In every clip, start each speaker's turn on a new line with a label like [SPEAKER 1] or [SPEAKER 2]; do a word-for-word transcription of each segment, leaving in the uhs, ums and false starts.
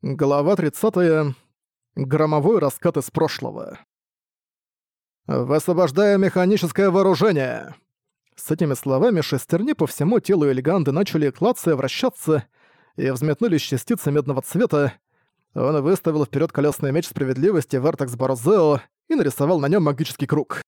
[SPEAKER 1] Глава тридцатая. Громовой раскат из прошлого. «Высвобождаю механическое вооружение!» С этими словами шестерни по всему телу Эльганды начали клацая вращаться и взметнулись частицы медного цвета. Он выставил вперед колесный меч справедливости Вертекс Борозео и нарисовал на нем магический круг.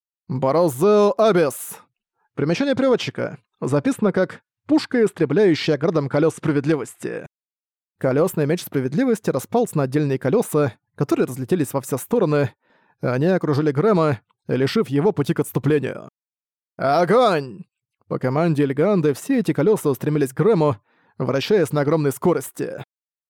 [SPEAKER 1] Борозео Абис. Примечание переводчика. Записано как «пушка, истребляющая градом колес справедливости». Колесный меч справедливости распался на отдельные колеса, которые разлетелись во все стороны. Они окружили Грэма, лишив его пути к отступлению. «Огонь!» По команде Эльганды все эти колеса устремились к Грэму, вращаясь на огромной скорости.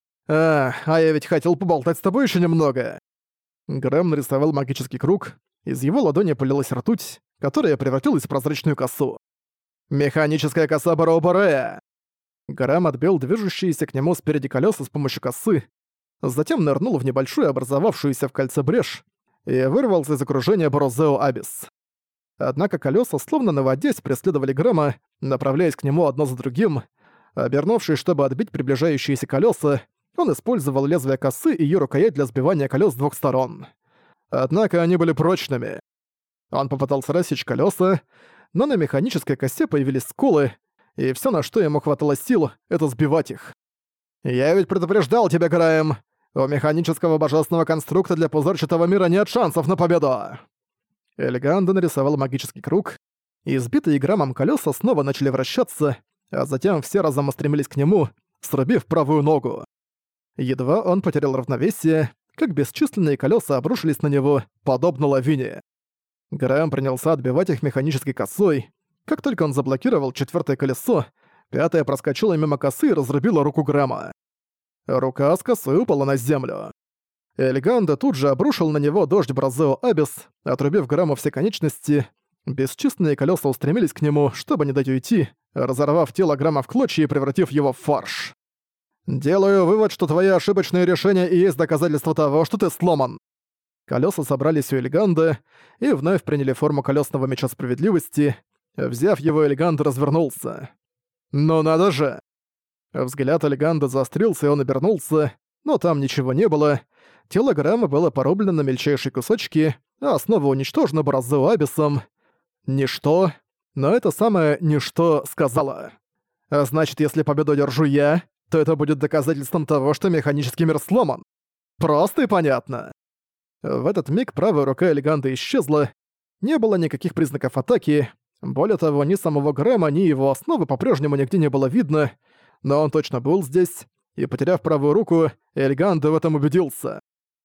[SPEAKER 1] «А, а я ведь хотел поболтать с тобой еще немного!» Грэм нарисовал магический круг, из его ладони полилась ртуть, которая превратилась в прозрачную косу. «Механическая коса Бароу-Борея!» Грэм отбил движущиеся к нему спереди колеса с помощью косы, затем нырнул в небольшую образовавшуюся в кольце брешь и вырвался из окружения Борозео Абис. Однако колеса, словно наводясь, преследовали Грэма, направляясь к нему одно за другим. Обернувшись, чтобы отбить приближающиеся колеса, он использовал лезвие косы и её рукоять для сбивания колес с двух сторон. Однако они были прочными. Он попытался рассечь колеса, но на механической косе появились сколы, и всё, на что ему хватало сил, это сбивать их. «Я ведь предупреждал тебя, Грэм! У механического божественного конструкта для пузырчатого мира нет шансов на победу!» Эльганда нарисовал магический круг, и сбитые Грэмом колеса снова начали вращаться, а затем все разом устремились к нему, срубив правую ногу. Едва он потерял равновесие, как бесчисленные колеса обрушились на него, подобно лавине. Грэм принялся отбивать их механической косой. Как только он заблокировал четвёртое колесо, пятое проскочило мимо косы и разрубило руку Грэма. Рука с косой упала на землю. Эльганда тут же обрушил на него дождь Борозео Абис, отрубив Грэму все конечности. Бесчисленные колеса устремились к нему, чтобы не дать уйти, разорвав тело Грэма в клочья и превратив его в фарш. «Делаю вывод, что твои ошибочные решения и есть доказательство того, что ты сломан». Колеса собрались у Эльганды и вновь приняли форму колесного меча справедливости. Взяв его, Эльганда развернулся. «Ну надо же!» Взгляд Эльганда заострился, и он обернулся, но там ничего не было. Тело Грэма было порублено на мельчайшие кусочки, а снова уничтожено Борозео Абисом. Ничто, но это самое «ничто» сказала. А значит, если победу держу я, то это будет доказательством того, что механический мир сломан. Просто и понятно. В этот миг правая рука Эльганды исчезла, не было никаких признаков атаки. Более того, ни самого Грэма, ни его основы по-прежнему нигде не было видно, но он точно был здесь, и, потеряв правую руку, Эльганда в этом убедился.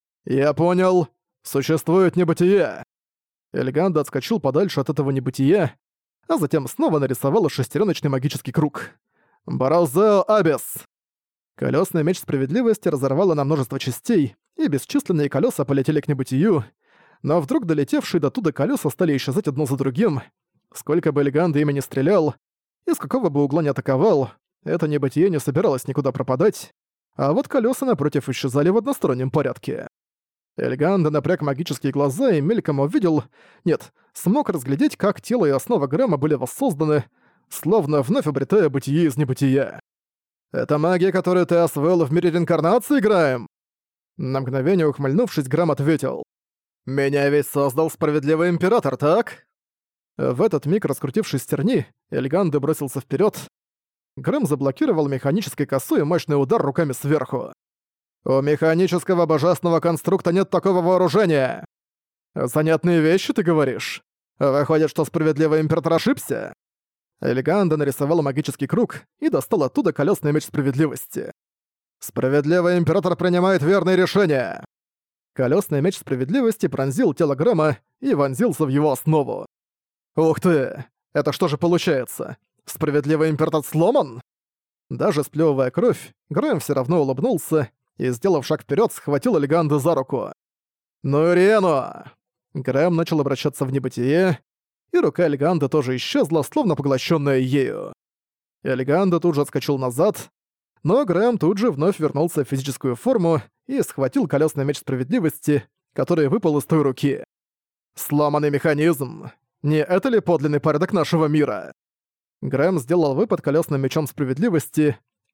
[SPEAKER 1] «Я понял. Существует небытие». Эльганда отскочил подальше от этого небытия, а затем снова нарисовал шестереночный магический круг. «Борозео Абис». Колесный меч справедливости разорвало на множество частей, и бесчисленные колеса полетели к небытию, но вдруг долетевшие до туда колеса стали исчезать одно за другим. Сколько бы Эльганда ими не стрелял, и с какого бы угла не атаковал, это небытие не собиралось никуда пропадать, а вот колеса напротив исчезали в одностороннем порядке. Эльганда напряг магические глаза и мельком увидел, нет, смог разглядеть, как тело и основа Грэма были воссозданы, словно вновь обретая бытие из небытия. «Это магия, которую ты освоил в мире реинкарнации, Грэм?» На мгновение ухмыльнувшись, Грэм ответил. «Меня ведь создал справедливый император, так?» В этот миг, раскрутившись стерни, Эльганда бросился вперед. Грэм заблокировал механической косой и мощный удар руками сверху. «У механического божественного конструкта нет такого вооружения!» «Занятные вещи, ты говоришь? Выходит, что справедливый император ошибся?» Эльганда нарисовал магический круг и достал оттуда колесный меч справедливости. «Справедливый император принимает верные решения!» Колесный меч справедливости пронзил тело Грэма и вонзился в его основу. «Ух ты! Это что же получается? Справедливый император сломан?» Даже сплёвывая кровь, Грэм всё равно улыбнулся и, сделав шаг вперёд, схватил Эльганду за руку. «Ну, Ириэну!» Грэм начал обращаться в небытие, и рука Эльганды тоже исчезла, словно поглощённая ею. Эльганда тут же отскочил назад, но Грэм тут же вновь вернулся в физическую форму и схватил колесный меч справедливости, который выпал из той руки. «Сломанный механизм! Не это ли подлинный порядок нашего мира?» Грэм сделал выпад колесным мечом справедливости.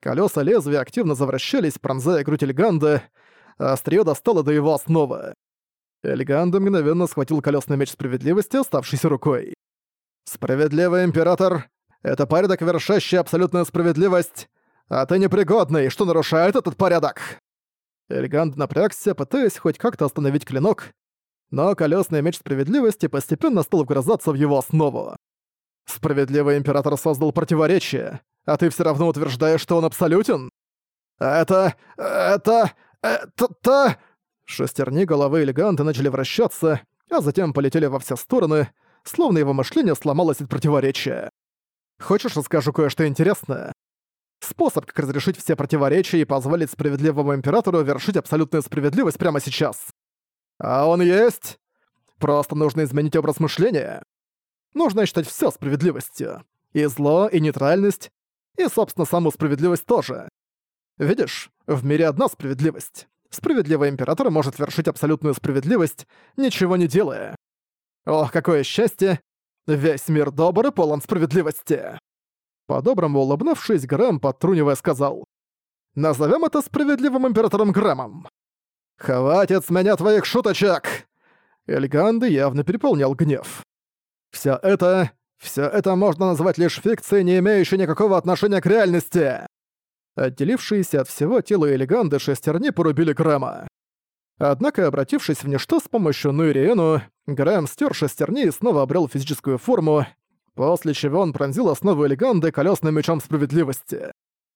[SPEAKER 1] Колёса лезвия активно завращались, пронзая грудь Эльганды, а острие достало до его основы. Эльганда мгновенно схватил колёсный меч справедливости, оставшейся рукой. «Справедливый император — это порядок, вершащий абсолютную справедливость, а ты непригодный, что нарушает этот порядок!» Эльганд напрягся, пытаясь хоть как-то остановить клинок, но колёсный меч справедливости постепенно стал вгрызаться в его основу. «Справедливый император создал противоречие, а ты всё равно утверждаешь, что он абсолютен?» «Это... это... это-то...» Шестерни головы Эльганта начали вращаться, а затем полетели во все стороны, словно его мышление сломалось от противоречия. «Хочешь, расскажу кое-что интересное? Способ, как разрешить все противоречия и позволить справедливому императору вершить абсолютную справедливость прямо сейчас. А он есть? Просто нужно изменить образ мышления. Нужно считать всё справедливостью. И зло, и нейтральность, и, собственно, саму справедливость тоже. Видишь, в мире одна справедливость. Справедливый император может вершить абсолютную справедливость, ничего не делая. Ох, какое счастье! Весь мир добр и полон справедливости!» По-доброму улыбнувшись, Грэм, подтрунивая, сказал: «Назовём это справедливым императором Грэмом». «Хватит с меня твоих шуточек!» Эльганды явно переполнял гнев. «Всё это... всё это можно назвать лишь фикцией, не имеющей никакого отношения к реальности!» Отделившиеся от всего тела Эльганды шестерни порубили Грэма. Однако, обратившись в ничто с помощью Нуириэну, Грэм стер шестерни и снова обрел физическую форму, после чего он пронзил основу Эльганды колесным мечом справедливости.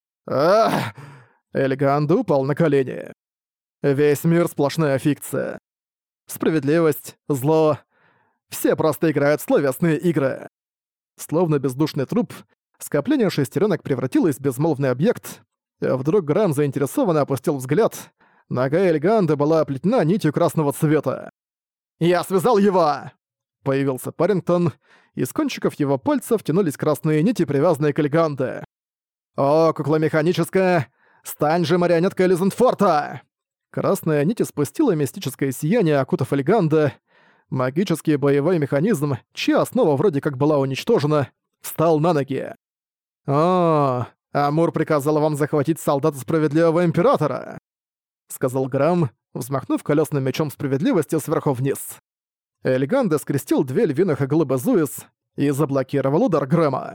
[SPEAKER 1] Ах! Эльганда упал на колени. Весь мир — сплошная фикция. Справедливость, зло — все просто играют в словесные игры. Словно бездушный труп, скопление шестеренок превратилось в безмолвный объект. Вдруг Грэм заинтересованно опустил взгляд. Нога Эльганды была оплетена нитью красного цвета. «Я связал его!» Появился Парингтон, из кончиков его пальцев тянулись красные нити, привязанные к Эльганде. «О, кукла механическая! Стань же марионеткой Лизенфорта!» Красная нить испустила мистическое сияние, окутав Эльганде. Магический боевой механизм, чья основа вроде как была уничтожена, встал на ноги. «О, Амур приказал вам захватить солдата справедливого императора!» — сказал Грэм, взмахнув колесным мечом справедливости сверху вниз. Эльганде скрестил две львиных иглы Безуис и заблокировал удар Грэма.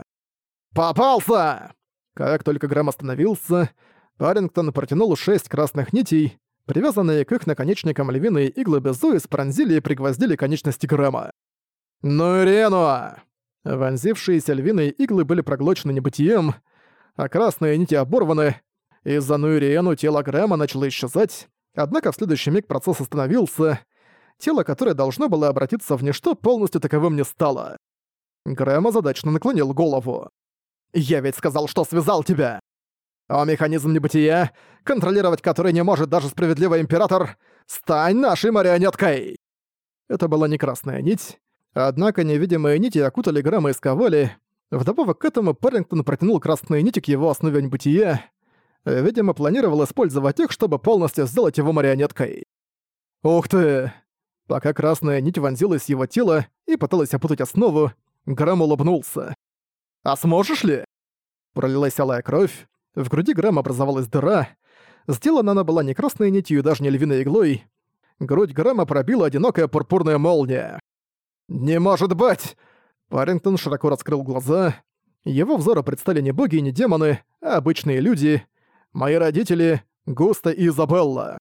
[SPEAKER 1] «Попался!» Как только Грэм остановился, Парингтон протянул шесть красных нитей, привязанные к их наконечникам львиные иглы Безуис пронзили и пригвоздили конечности Грэма. «Ну и Рену!» Вонзившиеся львиные иглы были проглочены небытием, а красные нити оборваны. Из-за Нуириэну тело Грэма начало исчезать, однако в следующий миг процесс остановился. Тело, которое должно было обратиться в ничто, полностью таковым не стало. Грэм озадаченно наклонил голову. «Я ведь сказал, что связал тебя! О, механизм небытия, контролировать который не может даже справедливый император, стань нашей марионеткой!» Это была не красная нить, однако невидимые нити окутали Грэма и сковали. Вдобавок к этому Парингтон протянул красные нити к его основе небытия. Видимо, планировал использовать их, чтобы полностью сделать его марионеткой. «Ух ты!» Пока красная нить вонзилась в его тело и пыталась опутать основу, Грэм улыбнулся. «А сможешь ли?» Пролилась алая кровь, в груди Грэма образовалась дыра. Сделана она была не красной нитью и даже не львиной иглой. Грудь Грэма пробила одинокая пурпурная молния. «Не может быть!» Парингтон широко раскрыл глаза. Его взору предстали не боги и не демоны, а обычные люди. Мои родители — Густа и Изабелла.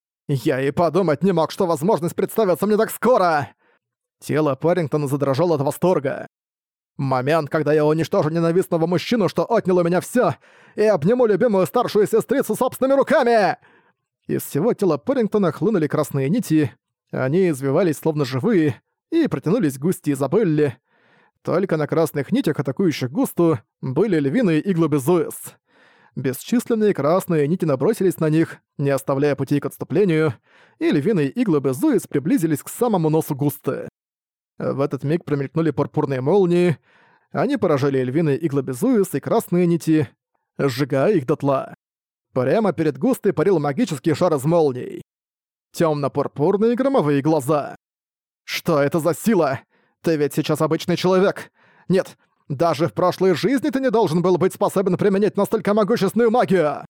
[SPEAKER 1] Я и подумать не мог, что возможность представится мне так скоро! Тело Парингтона задрожало от восторга. Момент, когда я уничтожу ненавистного мужчину, что отнял у меня всё, и обниму любимую старшую сестрицу собственными руками! Из всего тела Парингтона хлынули красные нити, они извивались словно живые и протянулись к Густе и Изабелле. Только на красных нитях, атакующих Густу, были львиные иглы Безуис. Бесчисленные красные нити набросились на них, не оставляя путей к отступлению, и львиные иглы Безуис приблизились к самому носу Густы. В этот миг промелькнули пурпурные молнии, они поражали львиные иглы Безуис и красные нити, сжигая их дотла. Прямо перед Густой парил магический шар из молний. Тёмно-пурпурные громовые глаза. «Что это за сила? Ты ведь сейчас обычный человек! Нет, Даже в прошлой жизни ты не должен был быть способен применять настолько могущественную магию!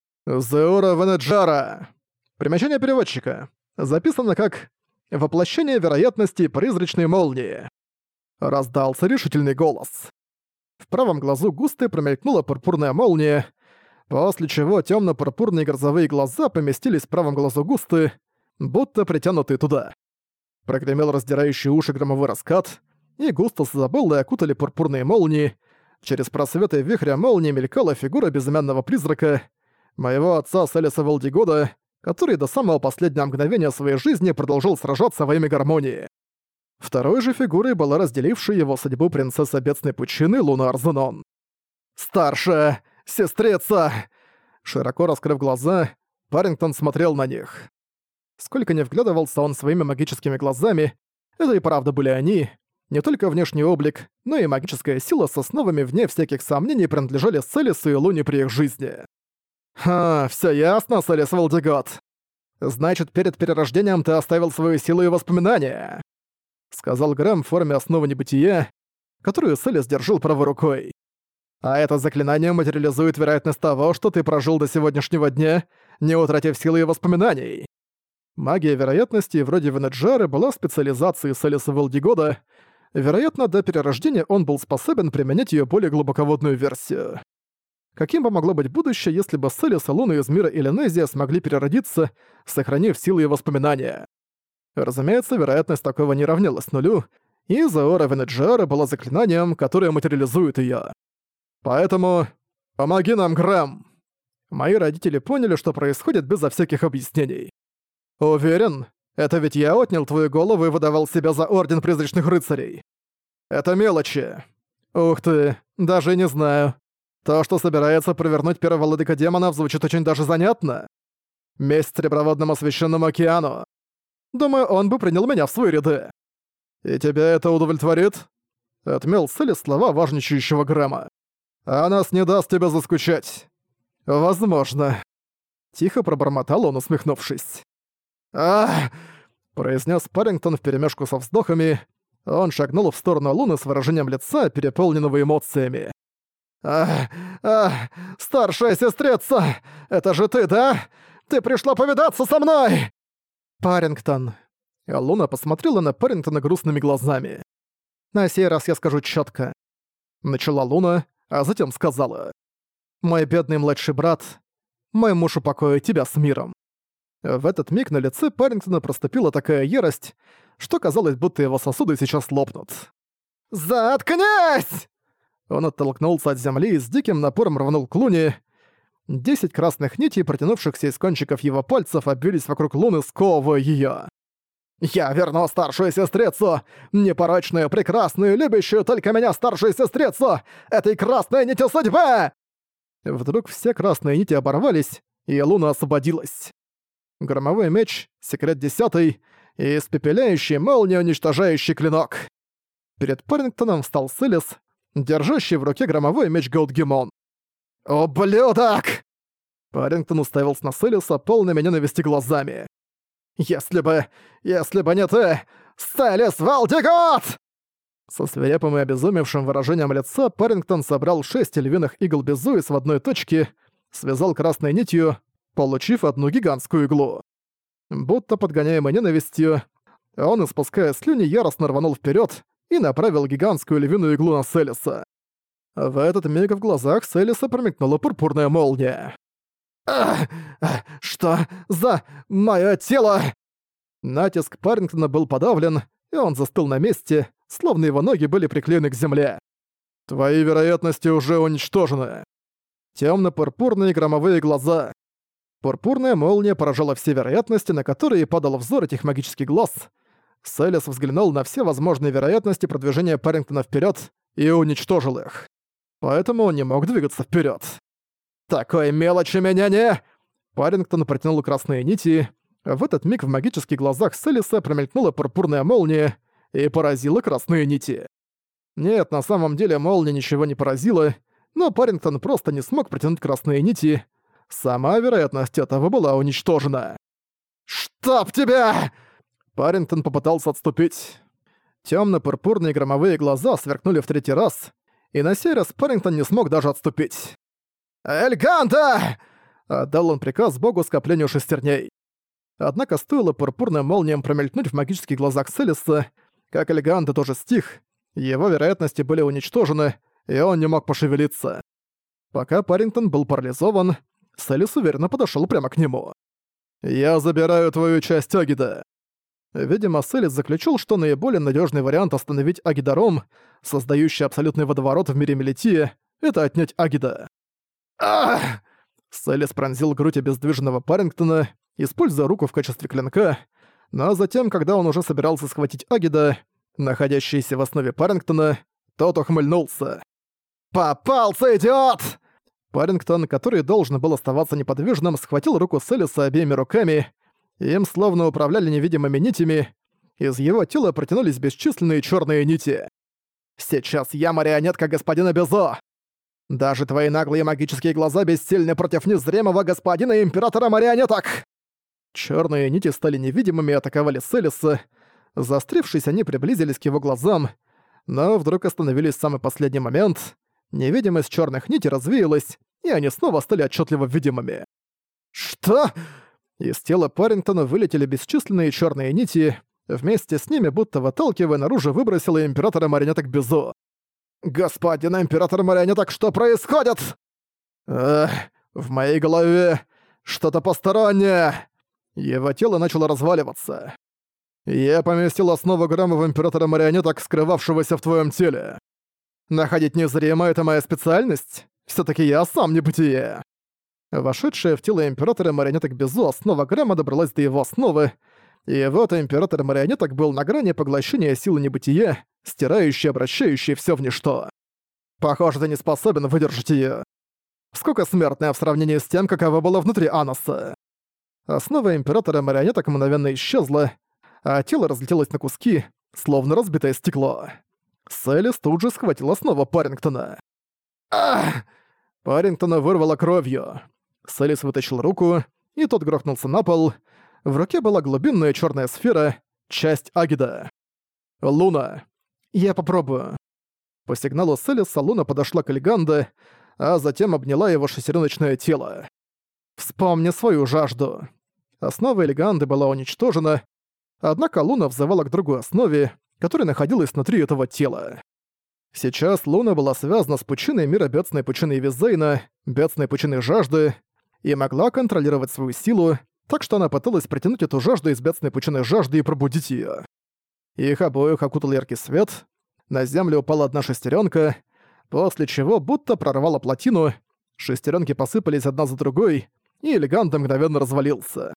[SPEAKER 1] Зеура Венеджара. Примечание переводчика. Записано как «воплощение вероятности призрачной молнии». Раздался решительный голос. В правом глазу густо промелькнула пурпурная молния, после чего тёмно-пурпурные грозовые глаза поместились в правом глазу густы, будто притянутые туда. Прогремел раздирающий уши громовой раскат, и густо с Изабеллой окутали пурпурные молнии. Через просветы вихря молнии мелькала фигура безымянного призрака, моего отца Селеса Валдигода, который до самого последнего мгновения своей жизни продолжил сражаться во имя гармонии. Второй же фигурой была разделившая его судьбу принцесса Бедственной Пучины Луна Арзенон. «Старшая! Сестрица!» Широко раскрыв глаза, Парингтон смотрел на них. Сколько не вглядывался он своими магическими глазами, это и правда были они. Не только внешний облик, но и магическая сила с основами вне всяких сомнений принадлежали Селесу и Луне при их жизни. «Ха, всё ясно, Селес Валдигод. Значит, перед перерождением ты оставил свою силу и воспоминания», — сказал Грэм в форме основы небытия, которую Селес держал правой рукой. «А это заклинание материализует вероятность того, что ты прожил до сегодняшнего дня, не утратив силы и воспоминаний». Магия вероятности вроде Венеджары была специализацией Селеса Валдигода. Вероятно, до перерождения он был способен применять её более глубоководную версию. Каким бы могло быть будущее, если бы Селес и Луна из мира Элинезия смогли переродиться, сохранив силы и воспоминания? Разумеется, вероятность такого не равнялась нулю, и Зеора Венеджара была заклинанием, которое материализует её. Поэтому помоги нам, Грэм! Мои родители поняли, что происходит безо всяких объяснений. Уверен, это ведь я отнял твою голову и выдавал себя за Орден Призрачных Рыцарей. Это мелочи. Ух ты, даже не знаю. То, что собирается провернуть первого владыка демонов, звучит очень даже занятно. Месть Среброводному Священному Океану. Думаю, он бы принял меня в свои ряды. И тебя это удовлетворит? Отмел Селес слова важничающего Грэма. А нас не даст тебя заскучать. Возможно. Тихо пробормотал он, усмехнувшись. «Ах!» — произнес Парингтон вперемешку со вздохами. Он шагнул в сторону Луны с выражением лица, переполненного эмоциями. «Ах! Ах! Старшая сестрица! Это же ты, да? Ты пришла повидаться со мной!» «Парингтон!» Луна посмотрела на Парингтона грустными глазами. «На сей раз я скажу чётко». Начала Луна, а затем сказала. «Мой бедный младший брат, мой муж упокоит тебя с миром». В этот миг на лице Парингтона проступила такая ярость, что казалось, будто его сосуды сейчас лопнут. «Заткнись!» Он оттолкнулся от земли и с диким напором рванул к Луне. Десять красных нитей, протянувшихся из кончиков его пальцев, обвились вокруг Луны, сковывая её. «Я верну старшую сестрицу! Непорочную, прекрасную, любящую только меня старшую сестрицу! Этой красной нити судьбы!» Вдруг все красные нити оборвались, и Луна освободилась. Громовой меч, секрет десятый и испепеляющий молния уничтожающий клинок. Перед Парингтоном встал Селес, держащий в руке громовой меч Голдгемон. «Ублюдок!» Парингтон уставился на Селеса полными ненависти глазами. «Если бы... если бы не ты... Селес Валдигот!» Со свирепым и обезумевшим выражением лица Парингтон собрал шесть львиных игл Безуис в одной точке, связал красной нитью, получив одну гигантскую иглу. Будто подгоняемый ненавистью, он, испуская слюни, яростно рванул вперед и направил гигантскую львиную иглу на Селеса. В этот миг в глазах Селеса промелькнула пурпурная молния. «Ах! Что за моё тело?» Натиск Парингтона был подавлен, и он застыл на месте, словно его ноги были приклеены к земле. «Твои вероятности уже уничтожены». Тёмно-пурпурные громовые глаза. Пурпурная молния поражала все вероятности, на которые падал взор этих магических глаз. Селес взглянул на все возможные вероятности продвижения Парингтона вперед и уничтожил их. Поэтому он не мог двигаться вперед. «Такой мелочи меня не...» Парингтон протянул красные нити. В этот миг в магических глазах Селеса промелькнула пурпурная молния и поразила красные нити. Нет, на самом деле молния ничего не поразила, но Парингтон просто не смог протянуть красные нити. Сама вероятность этого была уничтожена. «Чтоб тебя!» Парингтон попытался отступить. Тёмно-пурпурные громовые глаза сверкнули в третий раз, и на сей раз Парингтон не смог даже отступить. «Эльганта!» — отдал он приказ богу скоплению шестерней. Однако стоило пурпурным молниям промелькнуть в магических глазах Селиса, как Эльганта тоже стих, его вероятности были уничтожены, и он не мог пошевелиться. Пока Парингтон был парализован, Селис уверенно подошёл прямо к нему. «Я забираю твою часть Агида». Видимо, Селис заключил, что наиболее надежный вариант остановить Агидаром, создающий абсолютный водоворот в мире Мелитии, это отнять Агида. «Ах!» Селис пронзил грудь обездвиженного Парингтона, используя руку в качестве клинка, но затем, когда он уже собирался схватить Агида, находящийся в основе Парингтона, тот ухмыльнулся. «Попался, идиот!» Парингтон, который должен был оставаться неподвижным, схватил руку Селиса обеими руками, им словно управляли невидимыми нитями, из его тела протянулись бесчисленные черные нити. «Сейчас я марионетка господина Безо! Даже твои наглые магические глаза бессильны против незримого господина императора марионеток!» Черные нити стали невидимыми и атаковали Селиса. Заострившись, они приблизились к его глазам, но вдруг остановились в самый последний момент. Невидимость черных нитей развеялась, и они снова стали отчетливо видимыми. «Что?» Из тела Парингтона вылетели бесчисленные черные нити, вместе с ними, будто выталкивая наружу, выбросила императора марионеток Безо. «Господин император марионеток, что происходит?» «Эх, в моей голове что-то постороннее!» Его тело начало разваливаться. «Я поместил основу грамма в императора марионеток, скрывавшегося в твоем теле. Находить незримо — это моя специальность? Всё-таки я сам небытие». Вошедшая в тело императора марионеток Безо основа грамма добралась до его основы, и вот император марионеток был на грани поглощения силы небытия, стирающей, обращающей всё в ничто. Похоже, ты не способен выдержать её. Сколько смертная в сравнении с тем, каково было внутри Аноса. Основа императора марионеток мгновенно исчезла, а тело разлетелось на куски, словно разбитое стекло. Селис тут же схватил основу Парингтона. «Ах!» Парингтона вырвало кровью. Селис вытащил руку, и тот грохнулся на пол. В руке была глубинная черная сфера, часть Агида. «Луна. Я попробую». По сигналу Селиса Луна подошла к Эльганде, а затем обняла его шестереночное тело. «Вспомни свою жажду». Основа Эльганды была уничтожена, однако Луна взывала к другой основе, которая находилась внутри этого тела. Сейчас Луна была связана с пучиной мира бедственной пучины Визейна, бедственной пучины жажды, и могла контролировать свою силу, так что она пыталась притянуть эту жажду из бедственной пучины жажды и пробудить её. Их обоих окутал яркий свет, на землю упала одна шестеренка, после чего будто прорвала плотину, шестеренки посыпались одна за другой, и Эльганта мгновенно развалился.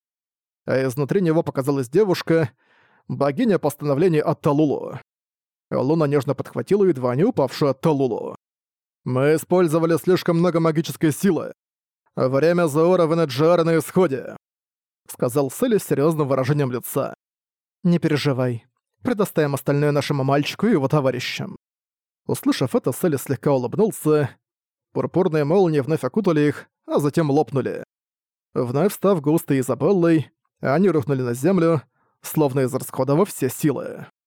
[SPEAKER 1] А изнутри него показалась девушка, богиня постановления Атталулу. Луна нежно подхватила едва не упавшую Атталулу. «Мы использовали слишком много магической силы. Время Зоора в Энеджиаре на исходе», — сказал Селис с серьёзным выражением лица. «Не переживай. Предоставим остальное нашему мальчику и его товарищам». Услышав это, Селис слегка улыбнулся. Пурпурные молнии вновь окутали их, а затем лопнули. Вновь став густой Изабеллой, они рухнули на землю, словно израсходовав все силы.